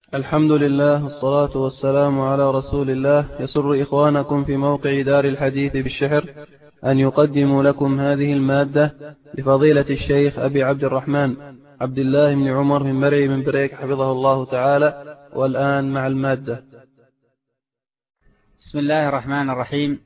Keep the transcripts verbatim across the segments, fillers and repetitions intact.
الحمد لله والصلاة والسلام على رسول الله. يسر إخوانكم في موقع دار الحديث بالشحر أن يقدموا لكم هذه المادة لفضيلة الشيخ أبي عبد الرحمن عبد الله بن عمر من مرعي من بريك حفظه الله تعالى. والآن مع المادة. بسم الله الرحمن الرحيم.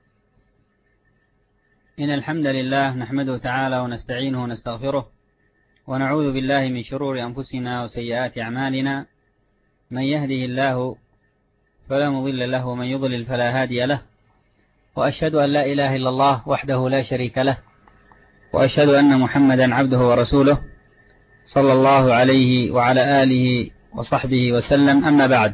إن الحمد لله نحمده تعالى ونستعينه ونستغفره ونعوذ بالله من شرور أنفسنا وسيئات أعمالنا. من يهده الله فلا مضل له ومن يضلل فلا هادي له، وأشهد أن لا إله إلا الله وحده لا شريك له، وأشهد أن محمدا عبده ورسوله صلى الله عليه وعلى آله وصحبه وسلم. أما بعد،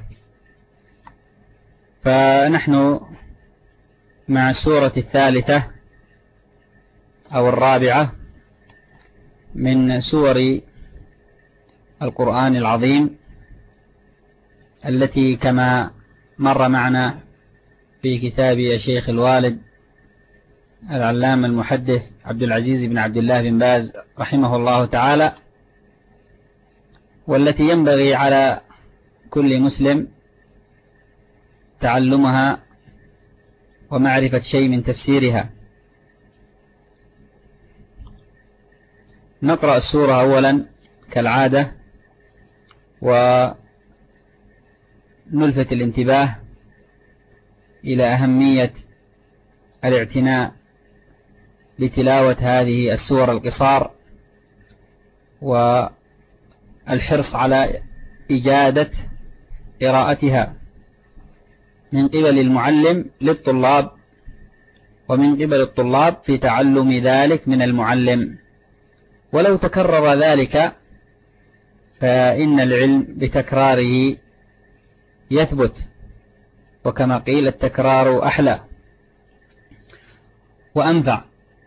فنحن مع السورة الثالثة أو الرابعة من سور القرآن العظيم، التي كما مر معنا في كتاب الشيخ الوالد العلامة المحدث عبد العزيز بن عبد الله بن باز رحمه الله تعالى، والتي ينبغي على كل مسلم تعلمها ومعرفة شيء من تفسيرها. نقرأ السورة أولا كالعادة ونلفت الانتباه إلى أهمية الاعتناء بتلاوة هذه السور القصار، والحرص على إجادة قراءتها من قبل المعلم للطلاب، ومن قبل الطلاب في تعلم ذلك من المعلم. ولو تكرر ذلك فإن العلم بتكراره يثبت، وكما قيل التكرار أحلى وأنفع.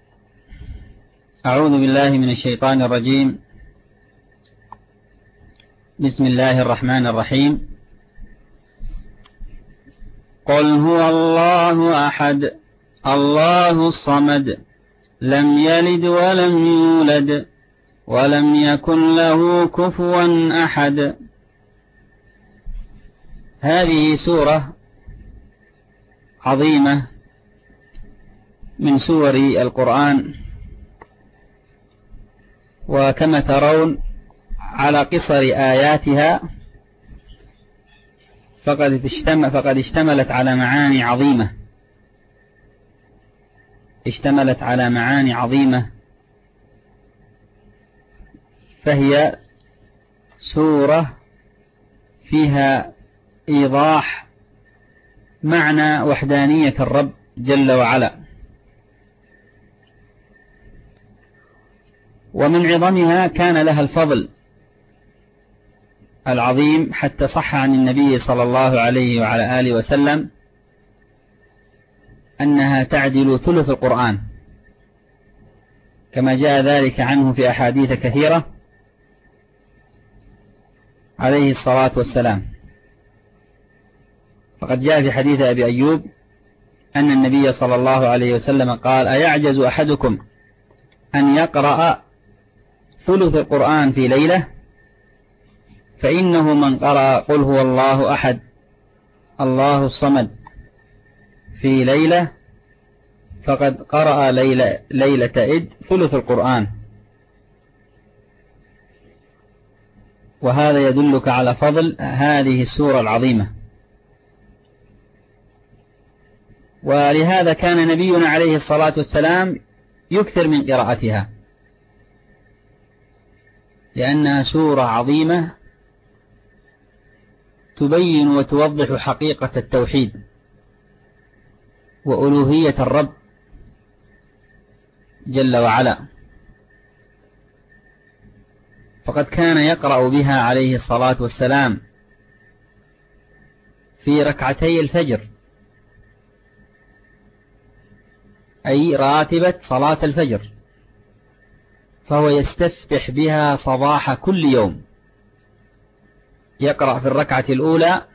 أعوذ بالله من الشيطان الرجيم. بسم الله الرحمن الرحيم. قل هو الله أحد الله الصمد لم يلد ولم يولد ولم يكن له كفوا أحد. هذه سورة عظيمة من سور القرآن، وكما ترون على قصر آياتها فقد فقد اشتملت على معاني عظيمة اشتملت على معاني عظيمة فهي سورة فيها إيضاح معنى وحدانية الرب جل وعلا، ومن عظمها كان لها الفضل العظيم، حتى صح عن النبي صلى الله عليه وعلى آله وسلم أنها تعدل ثلث القرآن، كما جاء ذلك عنه في أحاديث كثيرة عليه الصلاة والسلام. فقد جاء في حديث أبي أيوب أن النبي صلى الله عليه وسلم قال: أيعجز أحدكم أن يقرأ ثلث القرآن في ليلة؟ فإنه من قرأ قل هو الله أحد الله الصمد في ليلة فقد قرأ ليلة, ليلة إد ثلث القرآن. وهذا يدلك على فضل هذه السورة العظيمة. ولهذا كان نبينا عليه الصلاة والسلام يكثر من قراءتها، لأنها سورة عظيمة تبين وتوضح حقيقة التوحيد وألوهية الرب جل وعلا. فقد كان يقرأ بها عليه الصلاة والسلام في ركعتي الفجر، أي راتبة صلاة الفجر، فهو يستفتح بها صباح كل يوم. يقرأ في الركعة الأولى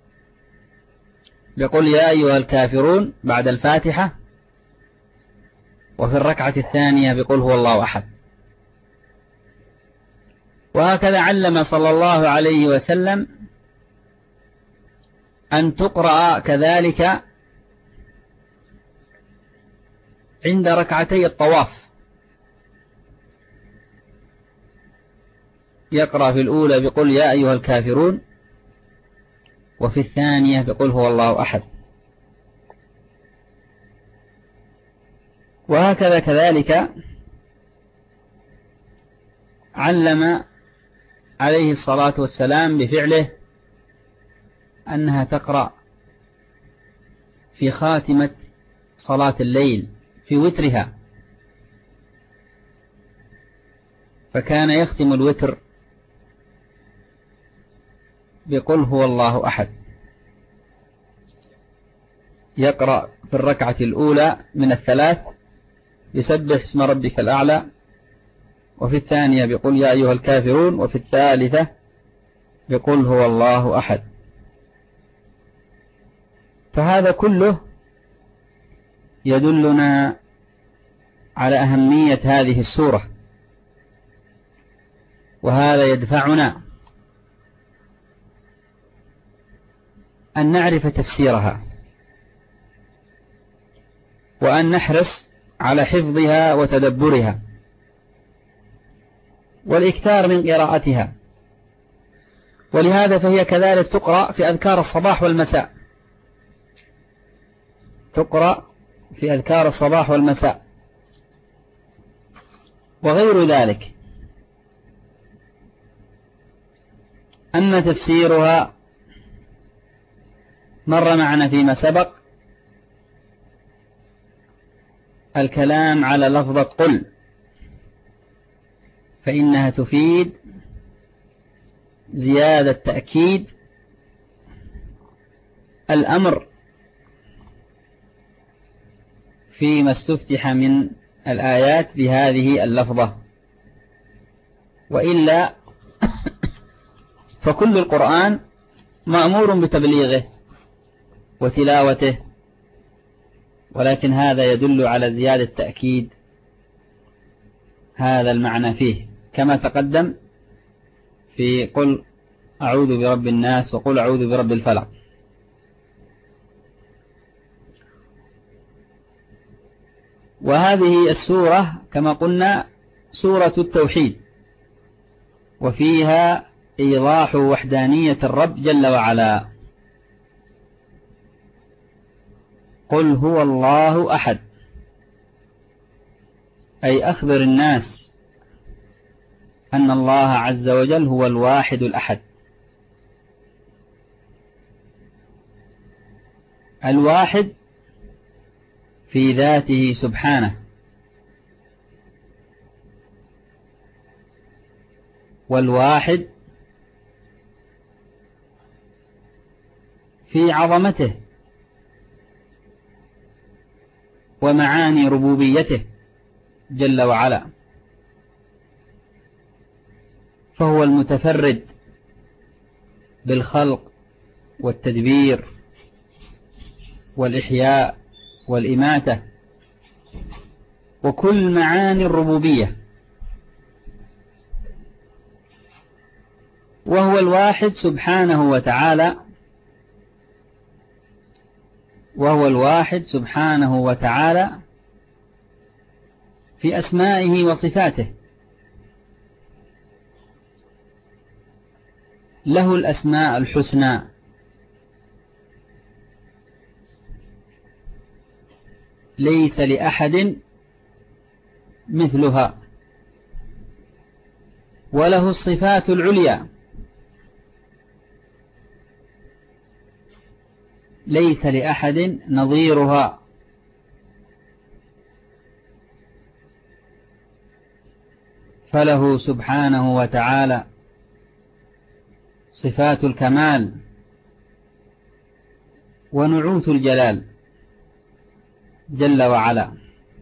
بقول يا أيها الكافرون بعد الفاتحة، وفي الركعة الثانية بقول هو الله أحد. وهكذا علم صلى الله عليه وسلم أن تقرأ كذلك عند ركعتي الطواف، يقرأ في الأولى بقل يا أيها الكافرون، وفي الثانية بقل هو الله أحد. وهكذا كذلك علم عليه الصلاة والسلام بفعله أنها تقرأ في خاتمة صلاة الليل في وترها، فكان يختم الوتر بقل هو الله أحد، يقرأ في الركعة الأولى من الثلاث يسبح اسم ربك الأعلى، وفي الثانية بقل يا أيها الكافرون، وفي الثالثة بقل هو الله أحد. فهذا كله يدلنا على أهمية هذه السورة، وهذا يدفعنا أن نعرف تفسيرها، وأن نحرص على حفظها وتدبرها والإكثار من قراءتها. ولهذا فهي كذلك تقرأ في أذكار الصباح والمساء، تقرأ في أذكار الصباح والمساء وغير ذلك. أما تفسيرها مر معنا فيما سبق الكلام على لفظة قل، فإنها تفيد زيادة تأكيد الأمر فيما استفتح من الآيات بهذه اللفظة، وإلا فكل القرآن مأمور بتبليغه وتلاوته، ولكن هذا يدل على زيادة تأكيد هذا المعنى فيه، كما تقدم في قل أعوذ برب الناس وقل أعوذ برب الفلق. وهذه السورة كما قلنا سورة التوحيد، وفيها إيضاح وحدانية الرب جل وعلا. قل هو الله أحد، أي أخبر الناس أن الله عز وجل هو الواحد الأحد. الواحد في ذاته سبحانه، والواحد في عظمته ومعاني ربوبيته جل وعلا، فهو المتفرد بالخلق والتدبير والإحياء والإماتة وكل معاني الربوبية، وهو الواحد سبحانه وتعالى وهو الواحد سبحانه وتعالى في أسمائه وصفاته، له الأسماء الحسنى، ليس لأحد مثلها، وله الصفات العليا، ليس لأحد نظيرها، فله سبحانه وتعالى صفات الكمال ونعوت الجلال جل وعلا.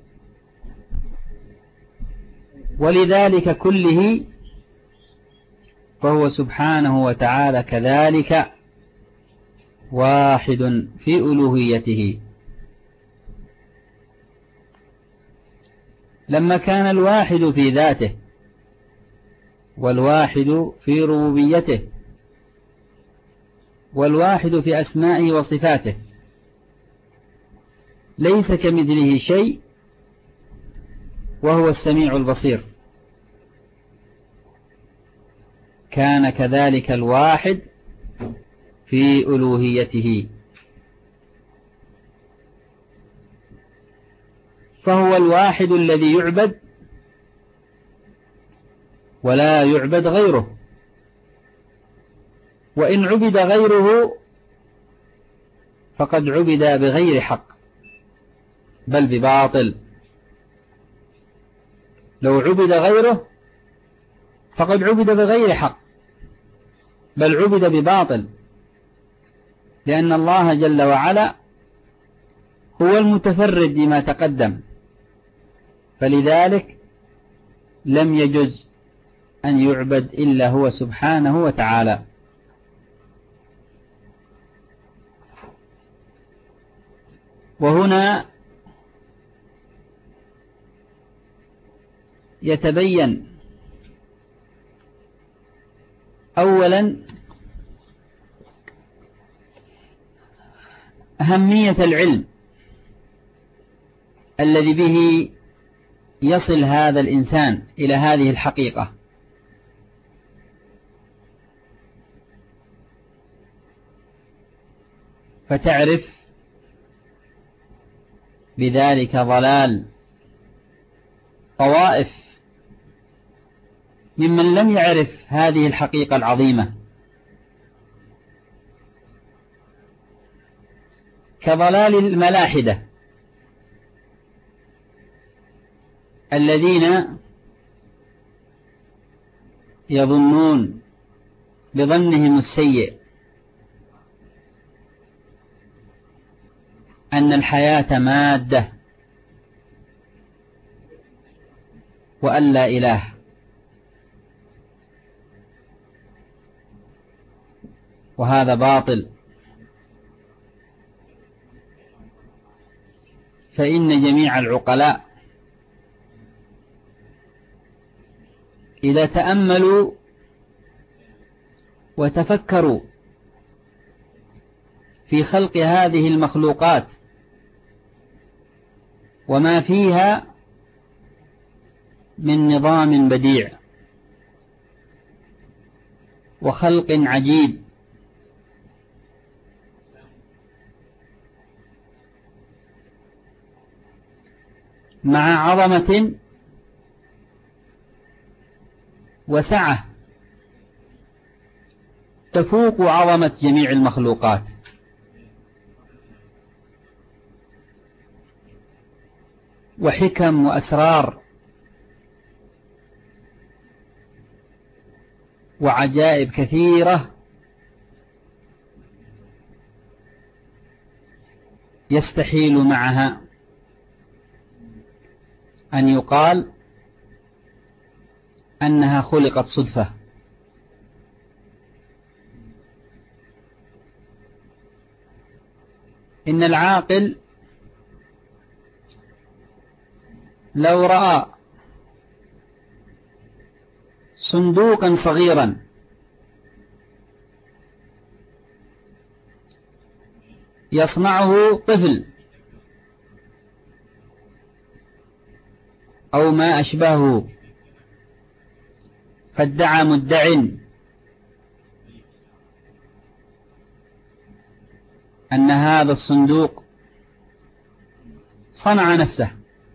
ولذلك كله فهو سبحانه وتعالى كذلك واحد في ألوهيته. لما كان الواحد في ذاته والواحد في ربوبيته والواحد في أسمائه وصفاته، ليس كمثله شيء وهو السميع البصير. كان كذلك الواحد في ألوهيته، فهو الواحد الذي يعبد ولا يعبد غيره، وإن عبد غيره فقد عبد بغير حق بل بباطل. لو عبد غيره فقد عبد بغير حق بل عبد بباطل، لأن الله جل وعلا هو المتفرد بما تقدم، فلذلك لم يجز أن يعبد إلا هو سبحانه وتعالى. وهنا يتبين أولا أهمية العلم الذي به يصل هذا الإنسان إلى هذه الحقيقة، فتعرف بذلك ضلال طوائف ممن لم يعرف هذه الحقيقة العظيمة، كضلال الملاحدة الذين يظنون بظنهم السيء أن الحياة مادة وأن لا إله، وهذا باطل. فإن جميع العقلاء إذا تأملوا وتفكروا في خلق هذه المخلوقات وما فيها من نظام بديع وخلق عجيب، مع عظمة وسعة تفوق عظمة جميع المخلوقات، وحكم وأسرار وعجائب كثيرة يستحيل معها أن يقال أنها خلقت صدفة. إن العاقل لو رأى صندوقا صغيرا يصنعه طفل أو ما أشبهه، فادعى مدع أن هذا الصندوق صنع نفسه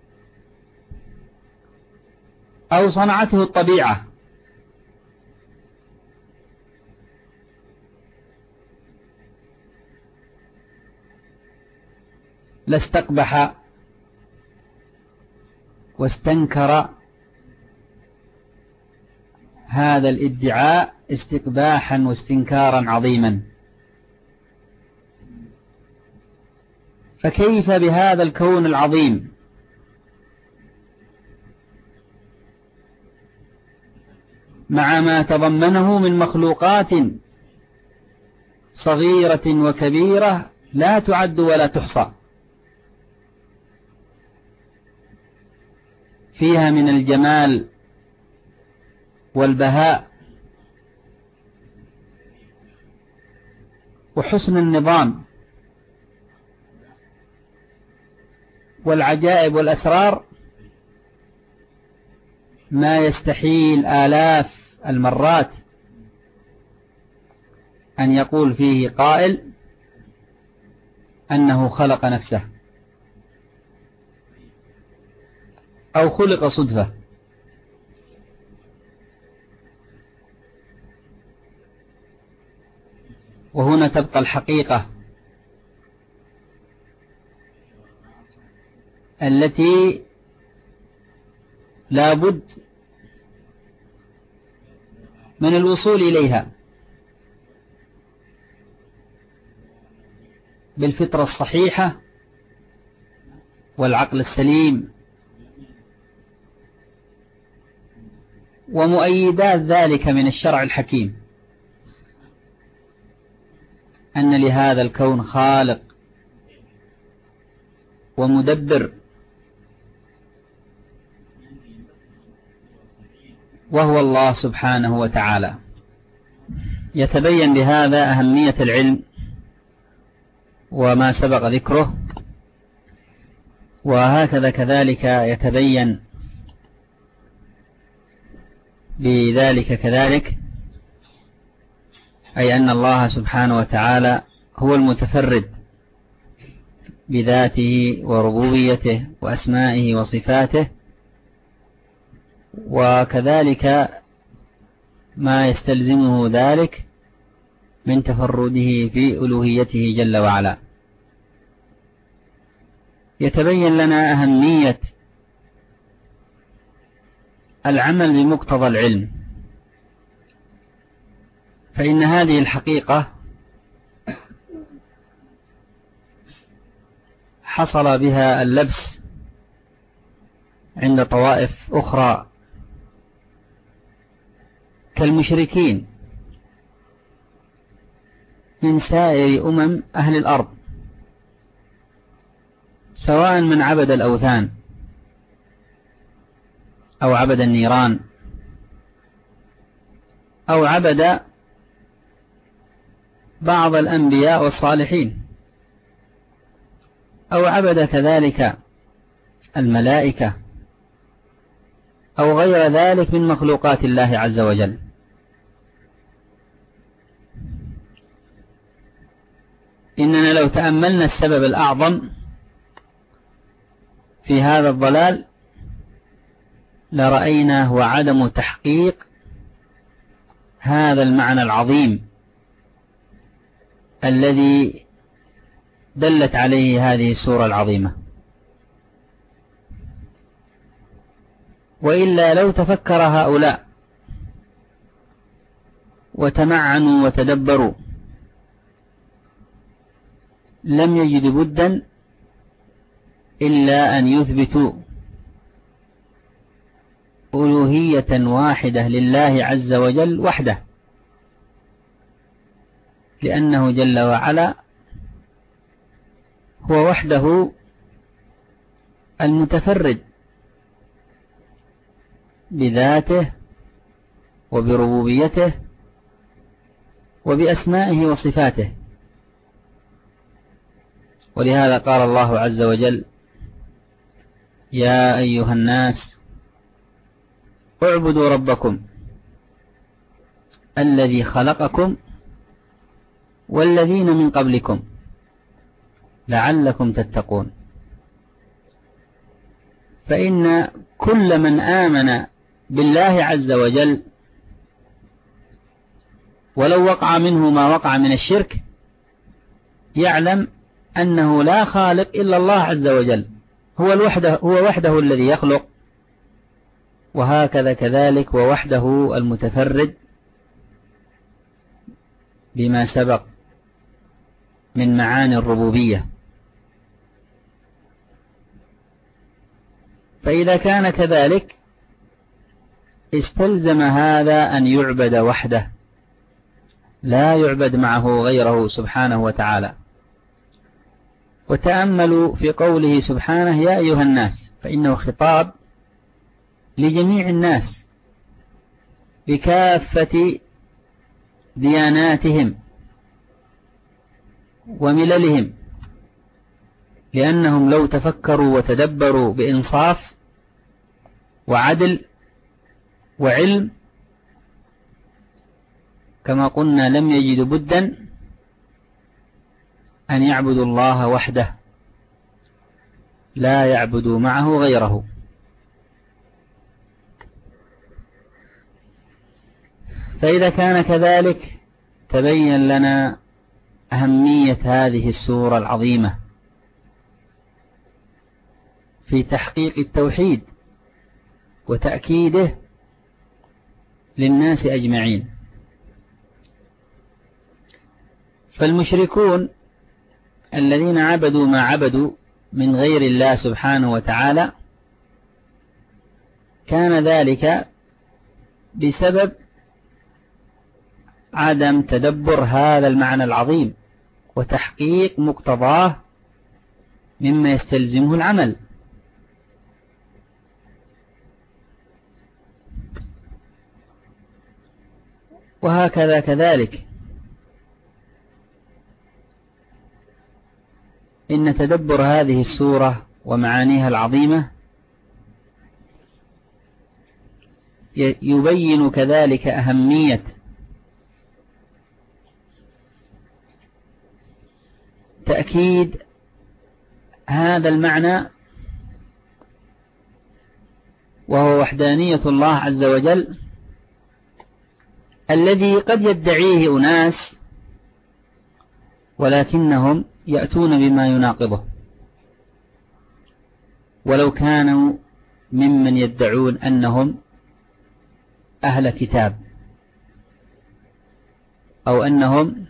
أو صنعته الطبيعة، لاستقبح واستنكر هذا الادعاء استقباحا واستنكارا عظيما. فكيف بهذا الكون العظيم مع ما تضمنه من مخلوقات صغيرة وكبيرة لا تعد ولا تحصى، فيها من الجمال والبهاء وحسن النظام والعجائب والأسرار ما يستحيل آلاف المرات أن يقول فيه قائل أنه خلق نفسه أو خلق صدفة. وهنا تبقى الحقيقة التي لا بد من الوصول إليها بالفطرة الصحيحة والعقل السليم، ومؤيدات ذلك من الشرع الحكيم، أن لهذا الكون خالق ومدبر، وهو الله سبحانه وتعالى. يتبين بهذا أهمية العلم وما سبق ذكره، وهكذا كذلك يتبين بذلك كذلك أي أن الله سبحانه وتعالى هو المتفرد بذاته وربوبيته وأسمائه وصفاته، وكذلك ما يستلزمه ذلك من تفرده في ألوهيته جل وعلا. يتبين لنا أهمية العمل بمقتضى العلم، فإن هذه الحقيقة حصل بها اللبس عند طوائف أخرى كالمشركين من سائر أمم أهل الأرض، سواء من عبد الأوثان أو عبد النيران أو عبد بعض الأنبياء والصالحين أو عبد كذلك الملائكة أو غير ذلك من مخلوقات الله عز وجل. إننا لو تأملنا السبب الأعظم في هذا الضلال لرأينا هو عدم تحقيق هذا المعنى العظيم الذي دلت عليه هذه السورة العظيمة. وإلا لو تفكر هؤلاء وتمعنوا وتدبروا لم يجدوا بدا إلا أن يثبتوا ألوهية واحدة لله عز وجل وحده، لأنه جل وعلا هو وحده المتفرد بذاته وبربوبيته وبأسمائه وصفاته. ولهذا قال الله عز وجل: يا أيها الناس اعبدوا ربكم الذي خلقكم والذين من قبلكم لعلكم تتقون. فإن كل من آمن بالله عز وجل ولو وقع منه ما وقع من الشرك يعلم أنه لا خالق إلا الله عز وجل، هو الوحده هو وحده الذي يخلق، وهكذا كذلك ووحده المتفرد بما سبق من معاني الربوبية. فإذا كان كذلك استلزم هذا أن يعبد وحده، لا يعبد معه غيره سبحانه وتعالى. وتأملوا في قوله سبحانه: يا أيها الناس، فإنه خطاب لجميع الناس بكافة دياناتهم ومللهم، لأنهم لو تفكروا وتدبروا بإنصاف وعدل وعلم كما قلنا لم يجدوا بدا أن يعبدوا الله وحده لا يعبدوا معه غيره. فإذا كان كذلك تبين لنا أهمية هذه السورة العظيمة في تحقيق التوحيد وتأكيده للناس أجمعين. فالمشركون الذين عبدوا ما عبدوا من غير الله سبحانه وتعالى كان ذلك بسبب عدم تدبر هذا المعنى العظيم وتحقيق مقتضاه مما يستلزمه العمل. وهكذا كذلك إن تدبر هذه السورة ومعانيها العظيمة يبين كذلك أهمية تأكيد هذا المعنى، وهو وحدانية الله عز وجل الذي قد يدعيه أناس ولكنهم يأتون بما يناقضه، ولو كانوا ممن يدعون أنهم أهل كتاب أو أنهم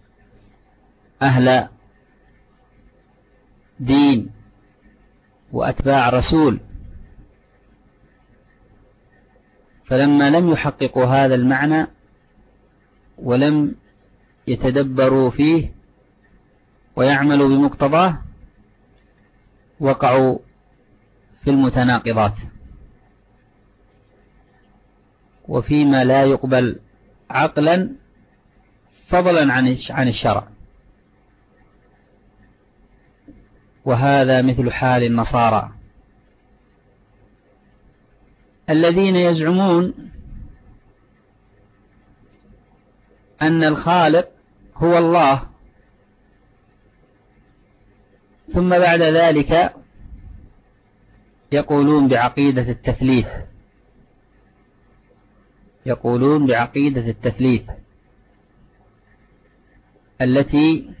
أهل دين وأتباع رسول. فلما لم يحققوا هذا المعنى ولم يتدبروا فيه ويعملوا بمقتضاه وقعوا في المتناقضات وفيما لا يقبل عقلا فضلا عن الشرع. وهذا مثل حال النصارى الذين يزعمون أن الخالق هو الله، ثم بعد ذلك يقولون بعقيدة التثليث يقولون بعقيدة التثليث التي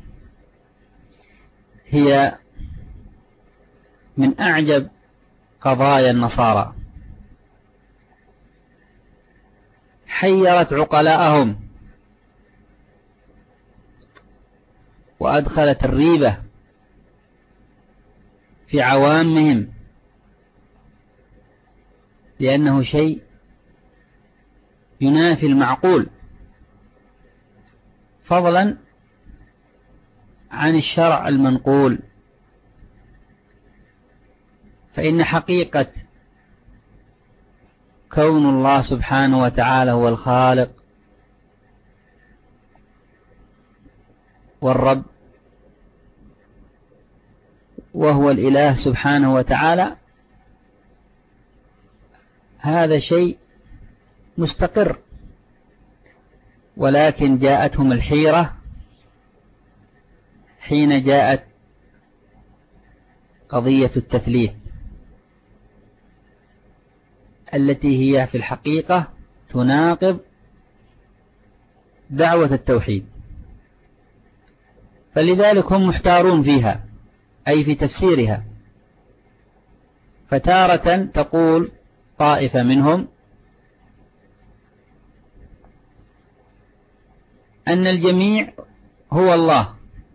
هي من أعجب قضايا النصارى، حيرت عقلاءهم وأدخلت الريبة في عوامهم، لأنه شيء ينافي المعقول فضلا عن الشرع المنقول. فإن حقيقة كون الله سبحانه وتعالى هو الخالق والرب وهو الإله سبحانه وتعالى هذا شيء مستقر، ولكن جاءتهم الحيرة حين جاءت قضية التثليث التي هي في الحقيقة تناقض دعوة التوحيد، فلذلك هم محتارون فيها أي في تفسيرها. فتارة تقول طائفة منهم أن الجميع هو الله،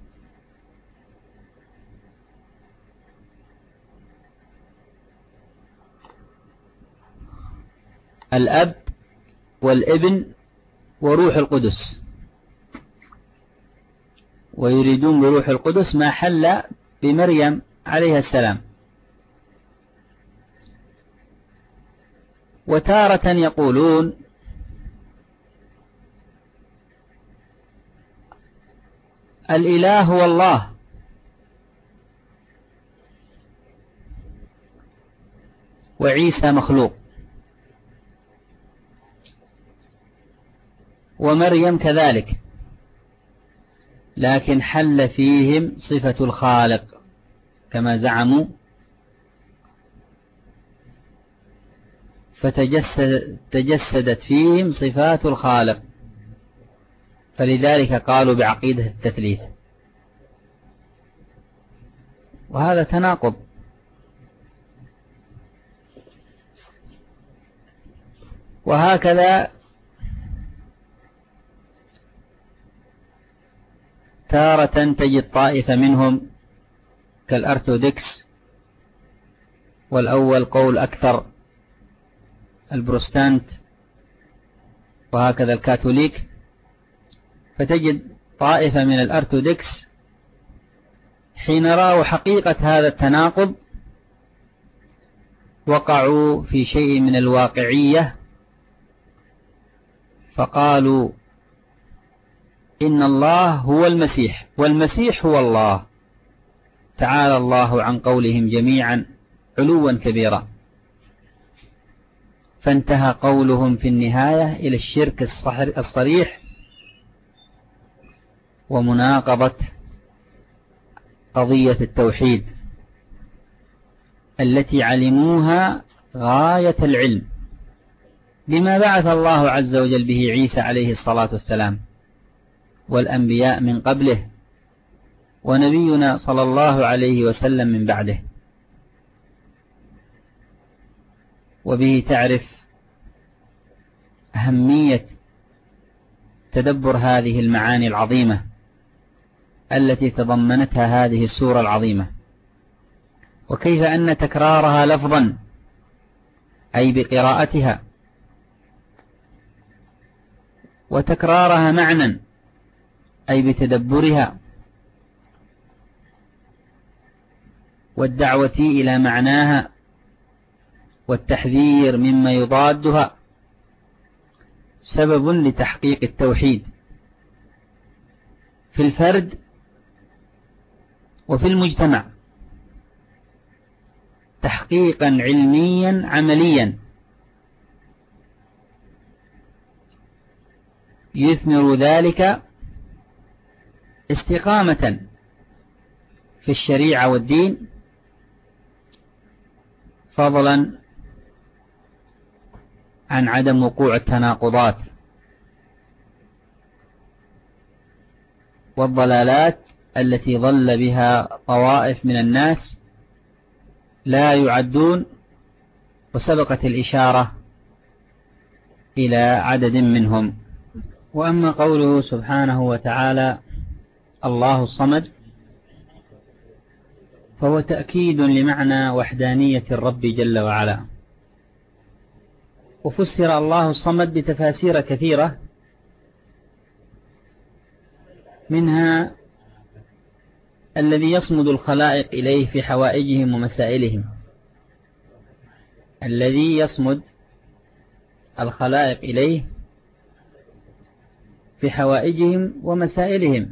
الأب والابن وروح القدس، ويريدون بروح القدس ما حل بمريم عليها السلام. وتارة يقولون الإله هو الله، وعيسى مخلوق، ومريم كذلك، لكن حل فيهم صفة الخالق كما زعموا، فتجسدت فيهم صفات الخالق، فلذلك قالوا بعقيدة التثليث، وهذا تناقض. وهكذا تارة تجد طائفة منهم كالأرثوذكس، والأول قول أكثر البروتستانت، وهكذا الكاثوليك، فتجد طائفة من الأرثوذكس حين رأوا حقيقة هذا التناقض وقعوا في شيء من الواقعية، فقالوا إن الله هو المسيح والمسيح هو الله، تعالى الله عن قولهم جميعا علوا كبيرا. فانتهى قولهم في النهاية إلى الشرك الصريح ومناقضة قضية التوحيد التي علموها غاية العلم بما بعث الله عز وجل به عيسى عليه الصلاة والسلام والأنبياء من قبله، ونبينا صلى الله عليه وسلم من بعده. وبه تعرف أهمية تدبر هذه المعاني العظيمة التي تضمنتها هذه السورة العظيمة، وكيف أن تكرارها لفظا أي بقراءتها، وتكرارها معنى أي بتدبرها، والدعوة إلى معناها والتحذير مما يضادها سبب لتحقيق التوحيد في الفرد وفي المجتمع تحقيقا علميا عمليا يثمر ذلك استقامة في الشريعة والدين، فضلا عن عدم وقوع التناقضات والضلالات التي ضل بها طوائف من الناس لا يعدون، وسبقت الإشارة إلى عدد منهم. وأما قوله سبحانه وتعالى الله الصمد، فهو تأكيد لمعنى وحدانية الرب جل وعلا، وفسر الله الصمد بتفاسير كثيرة، منها الذي يصمد الخلائق إليه في حوائجهم ومسائلهم، الذي يصمد الخلائق إليه في حوائجهم ومسائلهم،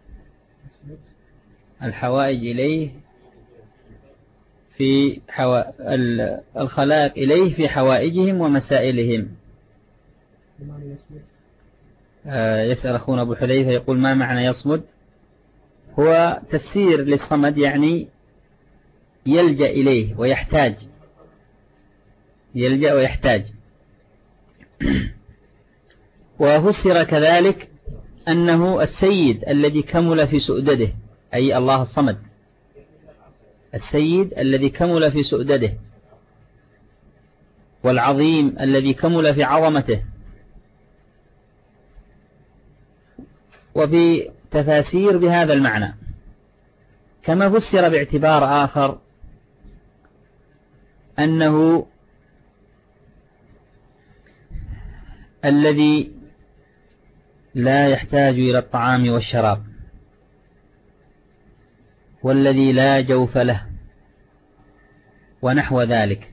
الحوائج إليه في حوا... الخلائق إليه في حوائجهم ومسائلهم. آه يسأل أخونا أبو حذيفة يقول ما معنى يصمد؟ هو تفسير للصمد، يعني يلجأ إليه ويحتاج، يلجأ ويحتاج. وفسر كذلك أنه السيد الذي كمل في سؤدده، أي الله الصمد، السيد الذي كمل في سؤدده، والعظيم الذي كمل في عظمته. وفي تفاسير بهذا المعنى، كما فسر باعتبار آخر أنه الذي لا يحتاج إلى الطعام والشراب، والذي لا جوف له، ونحو ذلك.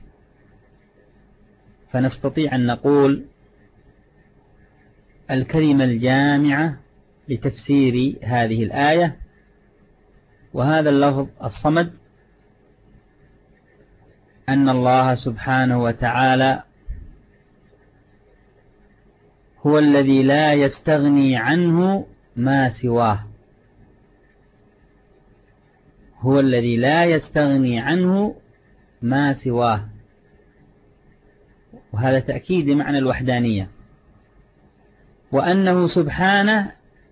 فنستطيع أن نقول الكلمة الجامعة لتفسير هذه الآية، وهذا اللفظ الصمد أن الله سبحانه وتعالى هو الذي لا يستغني عنه ما سواه، هو الذي لا يستغني عنه ما سواه، وهذا تأكيد معنى الوحدانية، وأنه سبحانه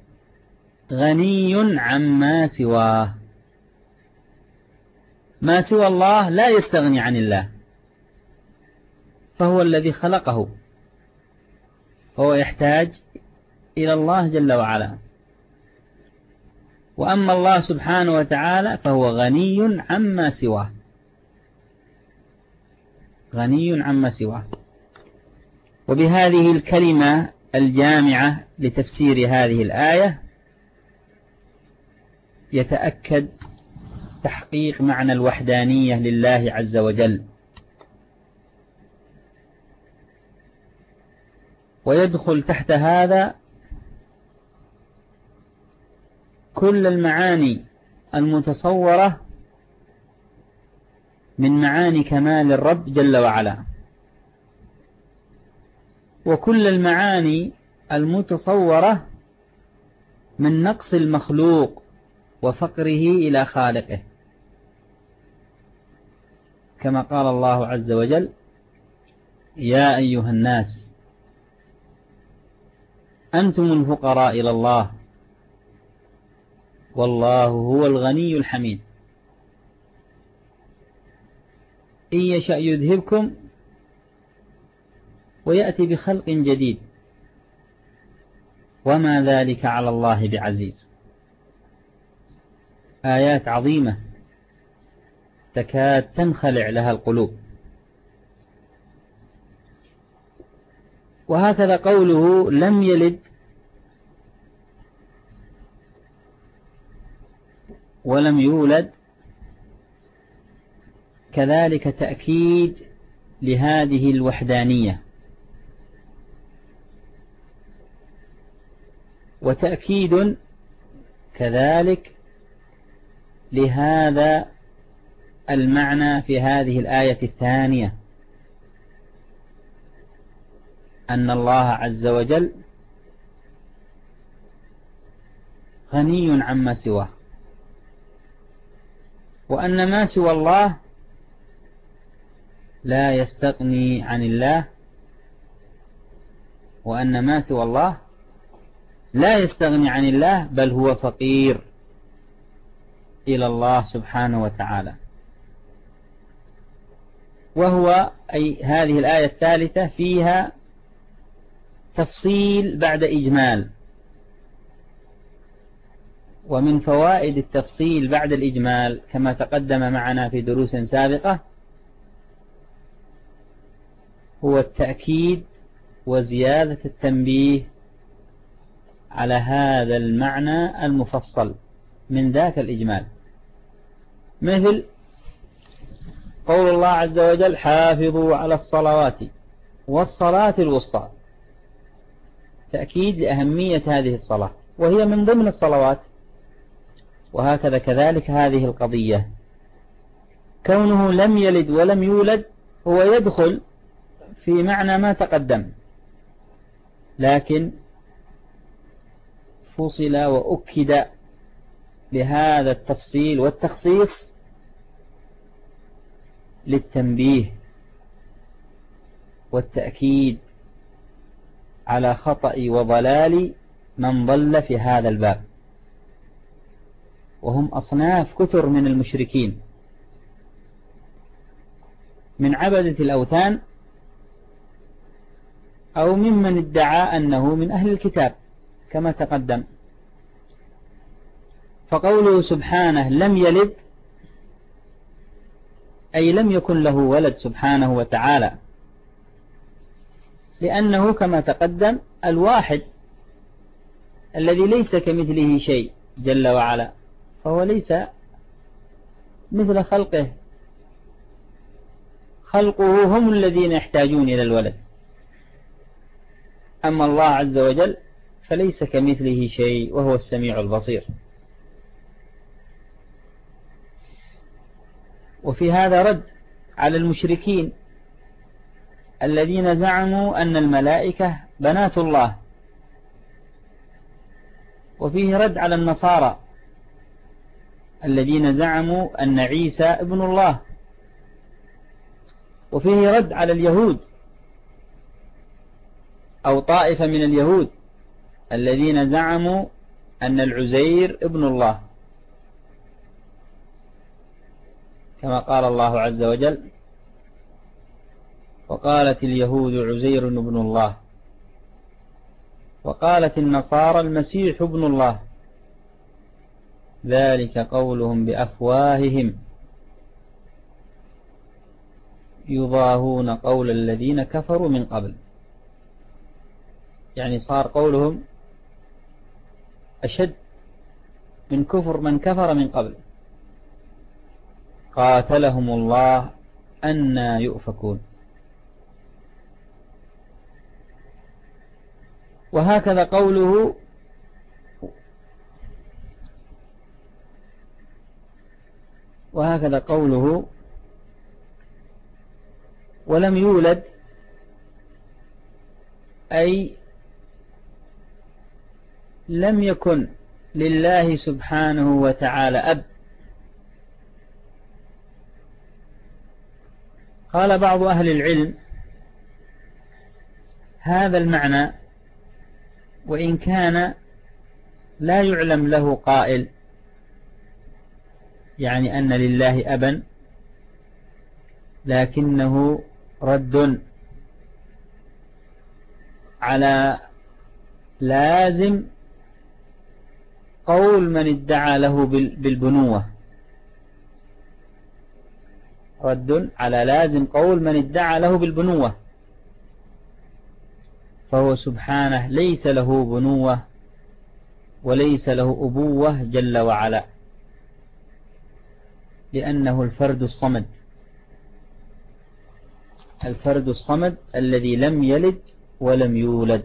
غني عما سواه، ما سوى الله لا يستغني عن الله، فهو الذي خلقه، فهو يحتاج إلى الله جل وعلا. وأما الله سبحانه وتعالى فهو غني عما سواه، غني عما سواه. وبهذه الكلمة الجامعة لتفسير هذه الآية يتأكد تحقيق معنى الوحدانية لله عز وجل، ويدخل تحت هذا كل المعاني المتصورة من معاني كمال الرب جل وعلا، وكل المعاني المتصورة من نقص المخلوق وفقره إلى خالقه، كما قال الله عز وجل: يا أيها الناس أنتم الفقراء إلى الله والله هو الغني الحميد، إن يشأ يذهبكم ويأتي بخلق جديد وما ذلك على الله بعزيز. آيات عظيمة تكاد تنخلع لها القلوب. وهكذا قوله لم يلد ولم يولد كذلك تأكيد لهذه الوحدانية، وتأكيد كذلك لهذا المعنى في هذه الآية الثانية، أن الله عز وجل غني عما سواه، وأن ما سوى الله لا يستغني عن الله، وأن ما سوى الله لا يستغني عن الله، بل هو فقير إلى الله سبحانه وتعالى. وهو أي هذه الآية الثالثة فيها تفصيل بعد إجمال، ومن فوائد التفصيل بعد الإجمال كما تقدم معنا في دروس سابقة هو التأكيد وزيادة التنبيه على هذا المعنى المفصل من ذاك الإجمال، مثل قول الله عز وجل: حافظوا على الصلوات والصلاة الوسطى، تأكيد لأهمية هذه الصلاة وهي من ضمن الصلوات. وهكذا كذلك هذه القضية كونه لم يلد ولم يولد هو يدخل في معنى ما تقدم، لكن فصل وأكد بهذا التفصيل والتخصيص للتنبيه والتأكيد على خطأ وضلال من ضل في هذا الباب، وهم أصناف كثر من المشركين، من عبدة الأوثان أو ممن ادعى أنه من أهل الكتاب كما تقدم. فقوله سبحانه لم يلد أي لم يكن له ولد سبحانه وتعالى، لأنه كما تقدم الواحد الذي ليس كمثله شيء جل وعلا، فهو ليس مثل خلقه، خلقه هم الذين يحتاجون إلى الولد، أما الله عز وجل فليس كمثله شيء وهو السميع البصير. وفي هذا رد على المشركين الذين زعموا أن الملائكة بنات الله، وفيه رد على النصارى الذين زعموا أن عيسى ابن الله، وفيه رد على اليهود أو طائفة من اليهود الذين زعموا أن العزير ابن الله، كما قال الله عز وجل: وقالت اليهود عزير ابن الله وقالت النصارى المسيح ابن الله ذلك قولهم بأفواههم يضاهون قول الذين كفروا من قبل. يعني صار قولهم أشد من كفر من كفر من قبل. قاتلهم الله أنى يؤفكون. وهكذا قوله وهكذا قوله ولم يولد، أي لم يكن لله سبحانه وتعالى أب. قال بعض أهل العلم: هذا المعنى وإن كان لا يعلم له قائل، يعني أن لله أبا، لكنه رد على لازم قول من ادعى له بالبنوة، رد على لازم قول من ادعى له بالبنوة، فهو سبحانه ليس له بنوة وليس له أبوة جل وعلا، لأنه الفرد الصمد، الفرد الصمد الذي لم يلد ولم يولد.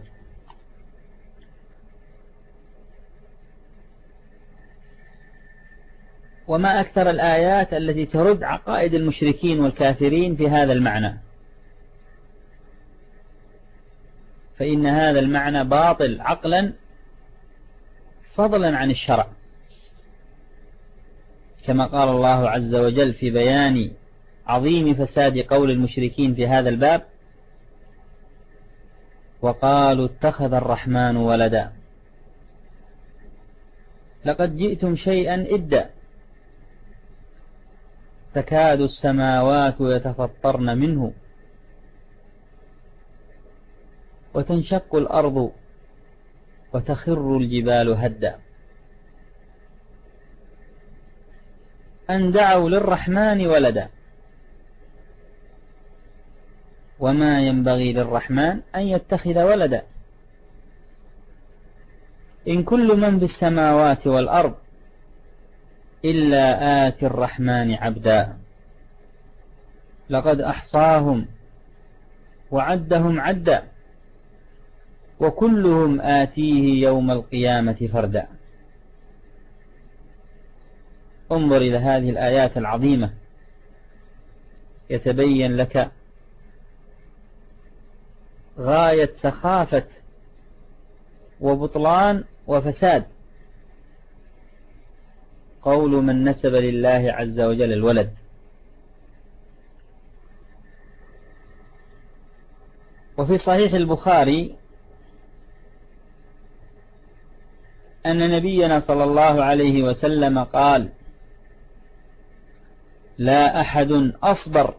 وما أكثر الآيات التي ترد عقائد المشركين والكافرين في هذا المعنى، فإن هذا المعنى باطل عقلا فضلا عن الشرع، كما قال الله عز وجل في بيان عظيم فساد قول المشركين في هذا الباب: وقالوا اتخذ الرحمن ولدا لقد جئتم شيئا إدا تكاد السماوات يتفطرن منه وتنشق الأرض وتخر الجبال هدا أن دعوا للرحمن ولدا وما ينبغي للرحمن أن يتخذ ولدا إن كل من في السماوات والأرض إلا آتي الرحمن عبدا لقد أحصاهم وعدهم عدا وكلهم آتيه يوم القيامة فردا. انظر إلى هذه الآيات العظيمة يتبين لك غاية سخافة وبطلان وفساد قول من نسب لله عز وجل الولد. وفي صحيح البخاري أن نبينا صلى الله عليه وسلم قال: لا أحد أصبر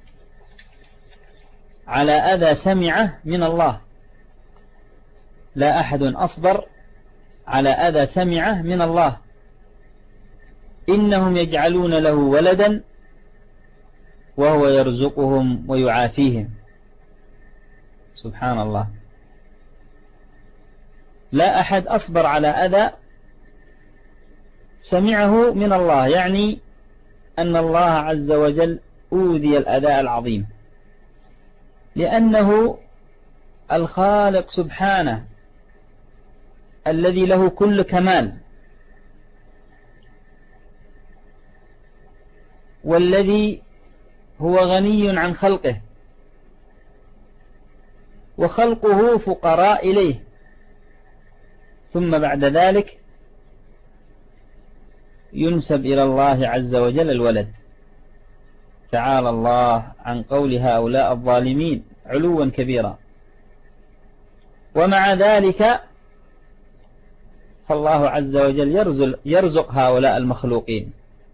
على أذى سمعه من الله لا أحد أصبر على أذى سمعه من الله إنهم يجعلون له ولدا وهو يرزقهم ويعافيهم. سبحان الله، لا أحد أصبر على أذى سمعه من الله، يعني أن الله عز وجل أوذي الأذى العظيم، لأنه الخالق سبحانه الذي له كل كمال، والذي هو غني عن خلقه، وخلقه فقراء إليه، ثم بعد ذلك ينسب إلى الله عز وجل الولد. تعالى الله عن قول هؤلاء الظالمين علوا كبيرا. ومع ذلك فالله عز وجل يرزق, يرزق هؤلاء المخلوقين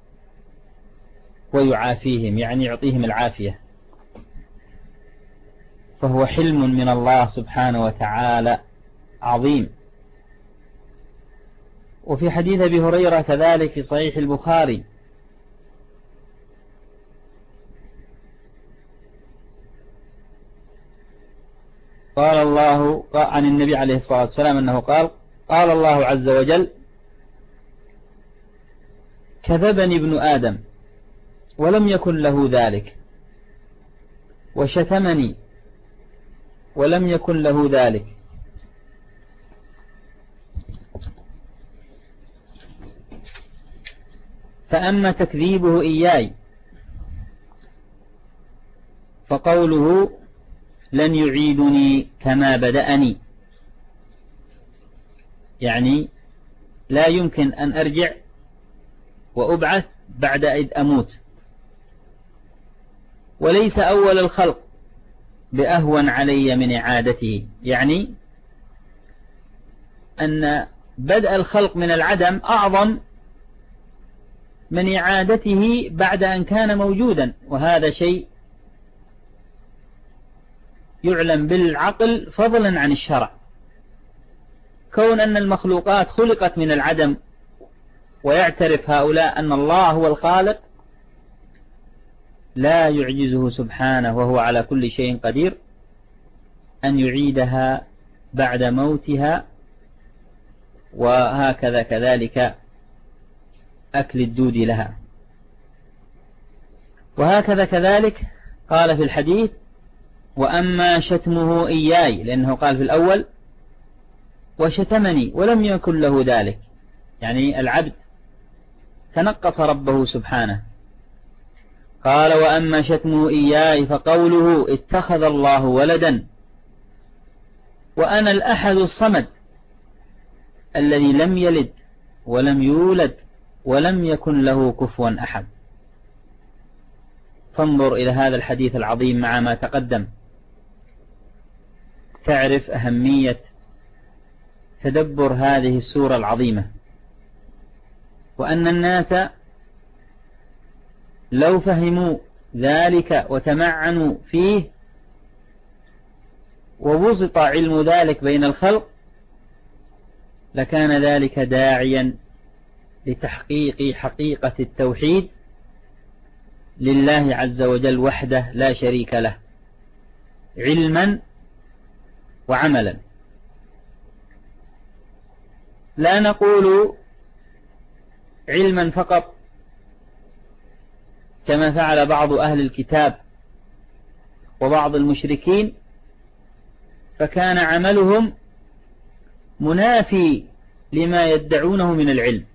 ويعافيهم، يعني يعطيهم العافية، فهو حلم من الله سبحانه وتعالى عظيم. وفي حديث أبي هريرة كذلك في صحيح البخاري قال الله عن النبي عليه الصلاة والسلام أنه قال: قال الله عز وجل: كذبني ابن آدم ولم يكن له ذلك، وشتمني ولم يكن له ذلك، فأما تكذيبه إياي فقوله: لن يعيدني كما بدأني، يعني لا يمكن أن أرجع وأبعث بعد أن أموت، وليس أول الخلق بأهون علي من إعادته، يعني أن بدء الخلق من العدم أعظم من إعادته بعد أن كان موجودا، وهذا شيء يعلم بالعقل فضلا عن الشرع. كون أن المخلوقات خلقت من العدم ويعترف هؤلاء أن الله هو الخالق لا يعجزه سبحانه وهو على كل شيء قدير أن يعيدها بعد موتها، وهكذا كذلك أكل الدود لها. وهكذا كذلك قال في الحديث: وأما شتمه إياي، لأنه قال في الأول: وشتمني ولم يكن له ذلك، يعني العبد تنقص ربه سبحانه. قال: وأما شتمه إياي فقوله: اتخذ الله ولدا وأنا الأحد الصمد الذي لم يلد ولم يولد ولم يكن له كفوا أحد. فانظر إلى هذا الحديث العظيم مع ما تقدم، تعرف أهمية تدبر هذه السورة العظيمة، وأن الناس لو فهموا ذلك وتمعنوا فيه وبسط علم ذلك بين الخلق لكان ذلك داعيا لتحقيق حقيقة التوحيد لله عز وجل وحده لا شريك له، علما وعملا. لا نقول علما فقط كما فعل بعض أهل الكتاب وبعض المشركين، فكان عملهم منافي لما يدعونه من العلم،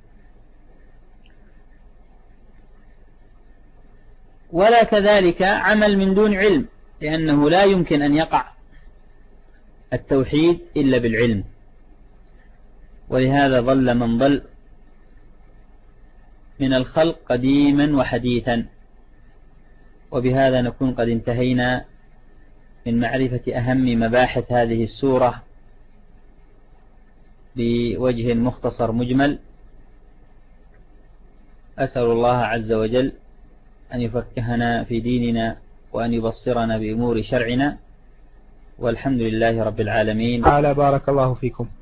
ولا كذلك عمل من دون علم، لأنه لا يمكن أن يقع التوحيد إلا بالعلم. ولهذا ضل من ضل من الخلق قديما وحديثا. وبهذا نكون قد انتهينا من معرفة أهم مباحث هذه السورة بوجه مختصر مجمل. أسأل الله عز وجل أن يفقهنا في ديننا وأن يبصرنا بأمور شرعنا، والحمد لله رب العالمين. تعالى بارك الله فيكم.